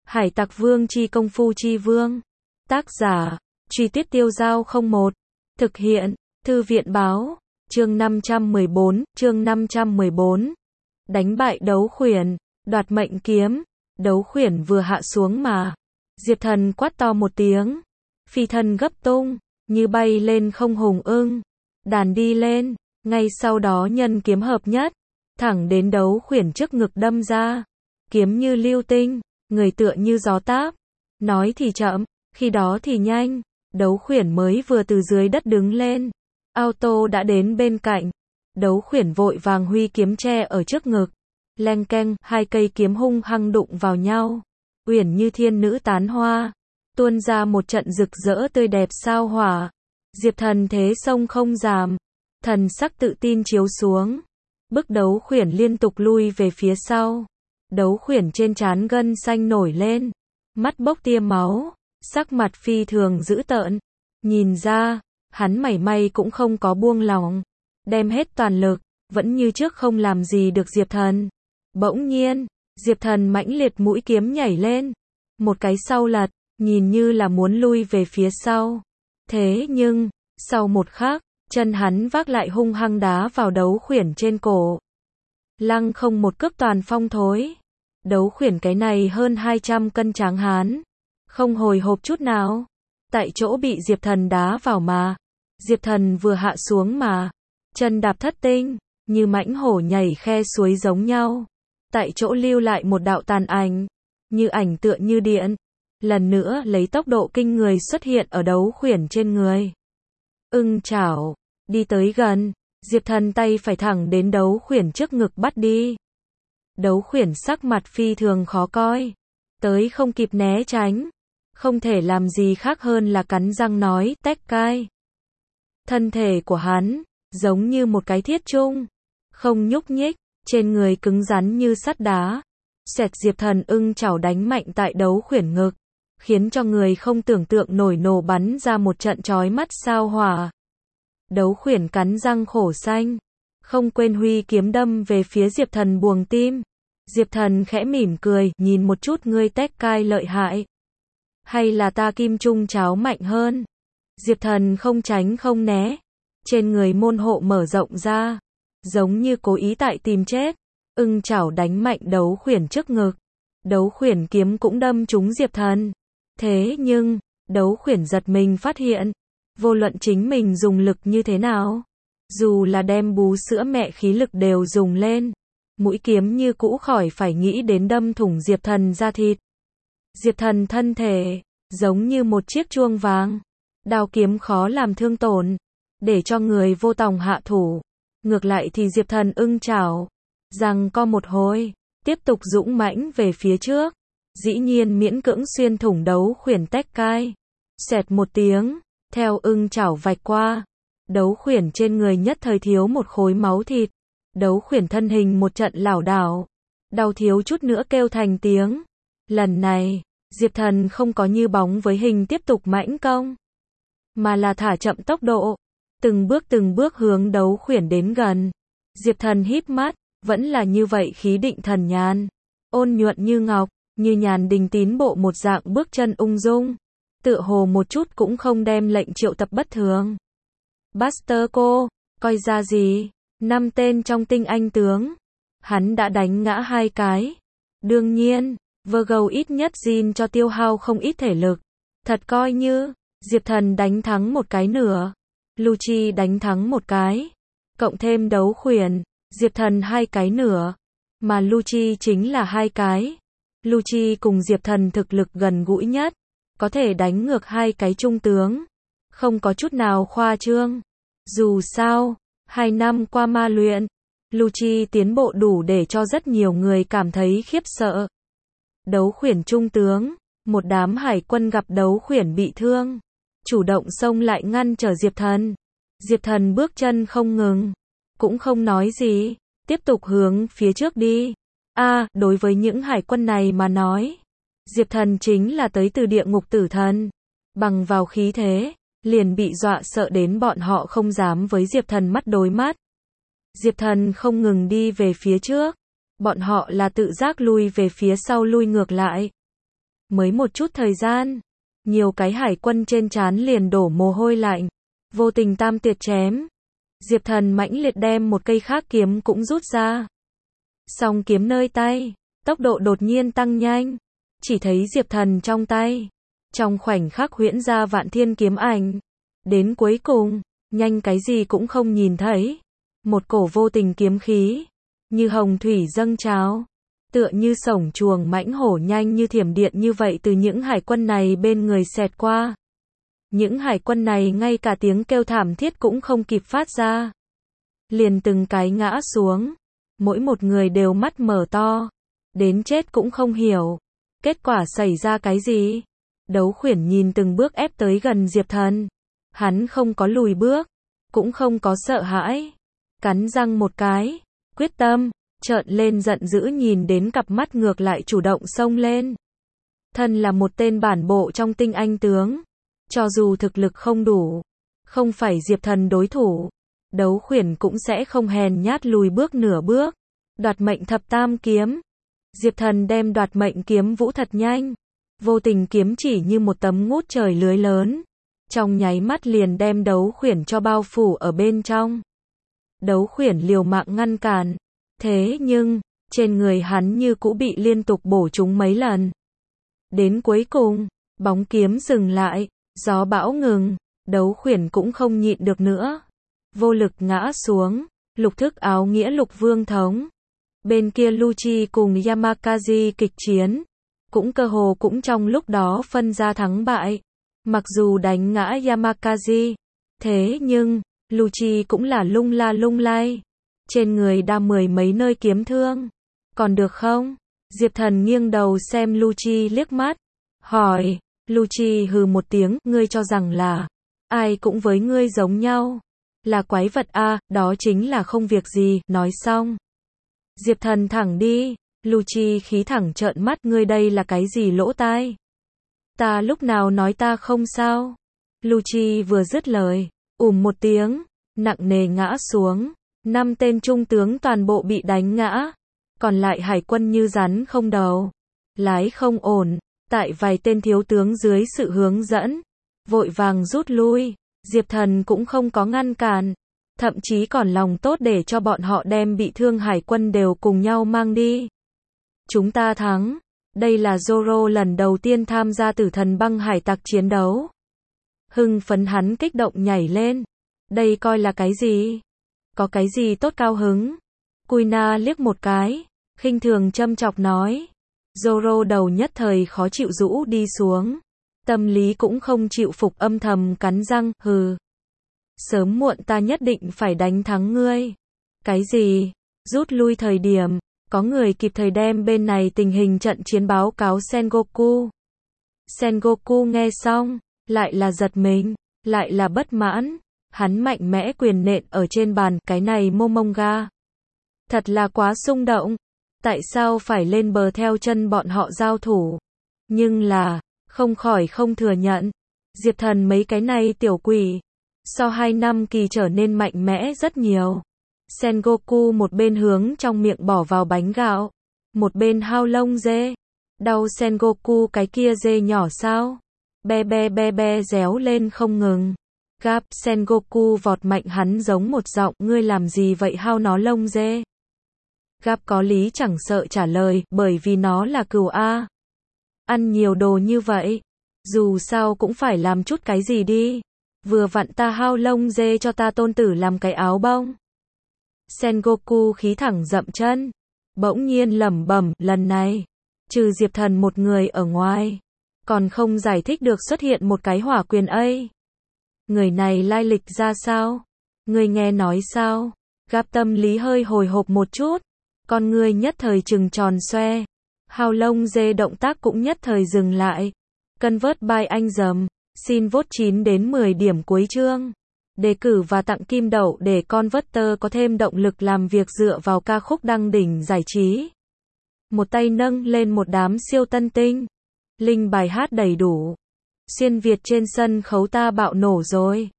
Hải Tặc Vương chi công phu chi vương. Tác giả, Truy Tuyết Tiêu Giao 01. Thực hiện, Thư viện Báo. Chương 514. Đánh bại Đấu Khuyển, đoạt mệnh kiếm. Đấu Khuyển vừa hạ xuống mà Diệp Thần quát to một tiếng, phi thân gấp tung, như bay lên không hùng ưng, đàn đi lên, ngay sau đó nhân kiếm hợp nhất, thẳng đến Đấu Khuyển trước ngực đâm ra. Kiếm như lưu tinh, người tựa như gió táp. Nói thì chậm, khi đó thì nhanh. Đấu Khuyển mới vừa từ dưới đất đứng lên, auto đã đến bên cạnh. Đấu Khuyển vội vàng huy kiếm che ở trước ngực. Leng keng, hai cây kiếm hung hăng đụng vào nhau. Uyển như thiên nữ tán hoa, tuôn ra một trận rực rỡ tươi đẹp sao hỏa. Diệp Thần thế sông không giảm, thần sắc tự tin chiếu xuống, bức Đấu Khuyển liên tục lui về phía sau. Đấu Khuyển trên trán gân xanh nổi lên, mắt bốc tia máu, sắc mặt phi thường dữ tợn. Nhìn ra, hắn mảy may cũng không có buông lỏng, đem hết toàn lực, vẫn như trước không làm gì được Diệp Thần. Bỗng nhiên, Diệp Thần mãnh liệt mũi kiếm nhảy lên, một cái sau lật, nhìn như là muốn lui về phía sau. Thế nhưng, sau một khắc, chân hắn vác lại hung hăng đá vào Đấu Khuyển trên cổ. Lăng không một cước toàn phong thối. Đấu Khuyển cái này hơn 200 cân tráng hán, không hồi hộp chút nào, tại chỗ bị Diệp Thần đá vào mà. Diệp Thần vừa hạ xuống mà, chân đạp thất tinh, như mãnh hổ nhảy khe suối giống nhau. Tại chỗ lưu lại một đạo tàn ảnh, như ảnh tựa như điện. Lần nữa lấy tốc độ kinh người xuất hiện ở Đấu Khuyển trên người. Ưng chảo, đi tới gần, Diệp Thần tay phải thẳng đến Đấu Khuyển trước ngực bắt đi. Đấu Khuyển sắc mặt phi thường khó coi, tới không kịp né tránh, không thể làm gì khác hơn là cắn răng nói, tách cai. Thân thể của hắn, giống như một cái thiết chung, không nhúc nhích, trên người cứng rắn như sắt đá. Xẹt, Diệp Thần ưng chảo đánh mạnh tại Đấu Khuyển ngực, khiến cho người không tưởng tượng nổi nổ bắn ra một trận chói mắt sao hỏa. Đấu Khuyển cắn răng khổ xanh, không quên huy kiếm đâm về phía Diệp Thần buồng tim. Diệp Thần khẽ mỉm cười, nhìn một chút ngươi tách cai lợi hại, hay là ta kim trung cháo mạnh hơn. Diệp Thần không tránh không né, trên người môn hộ mở rộng ra, giống như cố ý tại tìm chết. Ưng chảo đánh mạnh Đấu Khuyển trước ngực. Đấu Khuyển kiếm cũng đâm trúng Diệp Thần. Thế nhưng, Đấu Khuyển giật mình phát hiện, vô luận chính mình dùng lực như thế nào, dù là đem bú sữa mẹ khí lực đều dùng lên, mũi kiếm như cũ khỏi phải nghĩ đến đâm thủng Diệp Thần da thịt. Diệp Thần thân thể, giống như một chiếc chuông vàng, đao kiếm khó làm thương tổn, để cho người vô tòng hạ thủ. Ngược lại thì Diệp Thần ưng chảo, giằng co một hồi, tiếp tục dũng mãnh về phía trước, dĩ nhiên miễn cưỡng xuyên thủng Đấu Khuyển tách cai. Xẹt một tiếng, theo ưng chảo vạch qua, Đấu Khuyển trên người nhất thời thiếu một khối máu thịt. Đấu Khuyển thân hình một trận lảo đảo, đau thiếu chút nữa kêu thành tiếng. Lần này, Diệp Thần không có như bóng với hình tiếp tục mãnh công, mà là thả chậm tốc độ, từng bước hướng Đấu Khuyển đến gần. Diệp Thần híp mắt, vẫn là như vậy khí định thần nhàn, ôn nhuận như ngọc, như nhàn đình tín bộ một dạng bước chân ung dung, tựa hồ một chút cũng không đem lệnh triệu tập bất thường. Buster cô, coi ra gì? 5 tên trong tinh anh tướng, hắn đã đánh ngã 2 cái. Đương nhiên, Virgo ít nhất Jin cho tiêu hao không ít thể lực. Thật coi như, Diệp Thần đánh thắng một cái nửa, Lucci đánh thắng một cái, cộng thêm Đấu Khuyển, Diệp Thần 2 cái nửa, mà Lucci chính là 2 cái. Lucci cùng Diệp Thần thực lực gần gũi nhất, có thể đánh ngược 2 cái trung tướng, không có chút nào khoa trương. Dù sao, 2 năm qua ma luyện, Lucci tiến bộ đủ để cho rất nhiều người cảm thấy khiếp sợ. Đấu Khuyển trung tướng, một đám hải quân gặp Đấu Khuyển bị thương, chủ động xông lại ngăn trở Diệp Thần. Diệp Thần bước chân không ngừng, cũng không nói gì, tiếp tục hướng phía trước đi. Đối với những hải quân này mà nói, Diệp Thần chính là tới từ địa ngục tử thần, bằng vào khí thế, liền bị dọa sợ đến bọn họ không dám với Diệp Thần mắt đối mắt. Diệp Thần không ngừng đi về phía trước, bọn họ là tự giác lui về phía sau lui ngược lại. Mới một chút thời gian, nhiều cái hải quân trên trán liền đổ mồ hôi lạnh. Vô tình tam tuyệt chém. Diệp Thần mãnh liệt đem một cây khác kiếm cũng rút ra. Song kiếm nơi tay, tốc độ đột nhiên tăng nhanh. Chỉ thấy Diệp Thần trong tay, trong khoảnh khắc huyễn ra vạn thiên kiếm ảnh. Đến cuối cùng, nhanh cái gì cũng không nhìn thấy. Một cổ vô tình kiếm khí, như hồng thủy dâng trào, tựa như sổng chuồng mãnh hổ nhanh như thiểm điện như vậy từ những hải quân này bên người xẹt qua. Những hải quân này ngay cả tiếng kêu thảm thiết cũng không kịp phát ra. Liền từng cái ngã xuống, mỗi một người đều mắt mở to, đến chết cũng không hiểu. Kết quả xảy ra cái gì? Đấu Khuyển nhìn từng bước ép tới gần Diệp Thần. Hắn không có lùi bước, cũng không có sợ hãi. Cắn răng một cái, quyết tâm, trợn lên giận dữ nhìn đến cặp mắt ngược lại chủ động xông lên. Thân là một tên bản bộ trong tinh anh tướng. Cho dù thực lực không đủ, không phải Diệp Thần đối thủ, Đấu Khuyển cũng sẽ không hèn nhát lùi bước nửa bước. Đoạt mệnh thập tam kiếm. Diệp Thần đem đoạt mệnh kiếm vũ thật nhanh. Vô tình kiếm chỉ như một tấm ngút trời lưới lớn. Trong nháy mắt liền đem Đấu Khuyển cho bao phủ ở bên trong. Đấu Khuyển liều mạng ngăn cản. Thế nhưng, trên người hắn như cũ bị liên tục bổ trúng mấy lần. Đến cuối cùng, bóng kiếm dừng lại. Gió bão ngừng, Đấu Khuyển cũng không nhịn được nữa. Vô lực ngã xuống, lục thức áo nghĩa lục vương thống. Bên kia Lucci cùng Yamakazi kịch chiến. Cũng cơ hồ cũng trong lúc đó phân ra thắng bại. Mặc dù đánh ngã Yamakazi. Thế nhưng, Lucci cũng là lung la lung lay. Trên người đa mười mấy nơi kiếm thương. Còn được không? Diệp Thần nghiêng đầu xem Lucci liếc mắt. Hỏi. Lucci hừ một tiếng, ngươi cho rằng là ai cũng với ngươi giống nhau. Là quái vật a, đó chính là không việc gì, nói xong. Diệp Thần thẳng đi, Lucci khí thẳng trợn mắt, ngươi đây là cái gì lỗ tai? Ta lúc nào nói ta không sao? Lucci vừa dứt lời, một tiếng, nặng nề ngã xuống. 5 tên trung tướng toàn bộ bị đánh ngã. Còn lại hải quân như rắn không đầu. Lái không ổn. Tại vài tên thiếu tướng dưới sự hướng dẫn, vội vàng rút lui, Diệp Thần cũng không có ngăn cản, thậm chí còn lòng tốt để cho bọn họ đem bị thương hải quân đều cùng nhau mang đi. Chúng ta thắng, đây là Zoro lần đầu tiên tham gia Tử Thần Băng hải tặc chiến đấu. Hưng phấn hắn kích động nhảy lên, đây coi là cái gì? Có cái gì tốt cao hứng? Kuina liếc một cái, khinh thường châm chọc nói. Zoro đầu nhất thời khó chịu rũ đi xuống. Tâm lý cũng không chịu phục âm thầm cắn răng, hừ. Sớm muộn ta nhất định phải đánh thắng ngươi. Cái gì? Rút lui thời điểm, có người kịp thời đem bên này tình hình trận chiến báo cáo Sengoku. Sengoku nghe xong, lại là giật mình, lại là bất mãn. Hắn mạnh mẽ quyền nện ở trên bàn, cái này Momonga. Thật là quá xung động. Tại sao phải lên bờ theo chân bọn họ giao thủ? Nhưng là, không khỏi không thừa nhận. Diệp Thần mấy cái này tiểu quỷ. Sau 2 năm kỳ trở nên mạnh mẽ rất nhiều. Sengoku một bên hướng trong miệng bỏ vào bánh gạo. Một bên hao lông dê. Đau Sengoku cái kia dê nhỏ sao? Be be be be réo lên không ngừng. Gap Sengoku vọt mạnh hắn giống một giọng, ngươi làm gì vậy hao nó lông dê? Gap có lý chẳng sợ trả lời, bởi vì nó là cừu A. Ăn nhiều đồ như vậy, dù sao cũng phải làm chút cái gì đi. Vừa vặn ta hao lông dê cho ta tôn tử làm cái áo bông. Sengoku khí thẳng dậm chân, bỗng nhiên lẩm bẩm, lần này, trừ Diệp Thần một người ở ngoài, còn không giải thích được xuất hiện một cái hỏa quyền ấy. Người này lai lịch ra sao? Người nghe nói sao? Gap tâm lý hơi hồi hộp một chút. Con người nhất thời trừng tròn xoe. Hao lông dê động tác cũng nhất thời dừng lại. Convert by anh dầm. Xin vote 9 đến 10 điểm cuối chương. Đề cử và tặng kim đậu để Converter có thêm động lực làm việc dựa vào ca khúc đăng đỉnh giải trí. Một tay nâng lên một đám siêu tân tinh. Link bài hát đầy đủ. Xuyên Việt trên sân khấu ta bạo nổ rồi.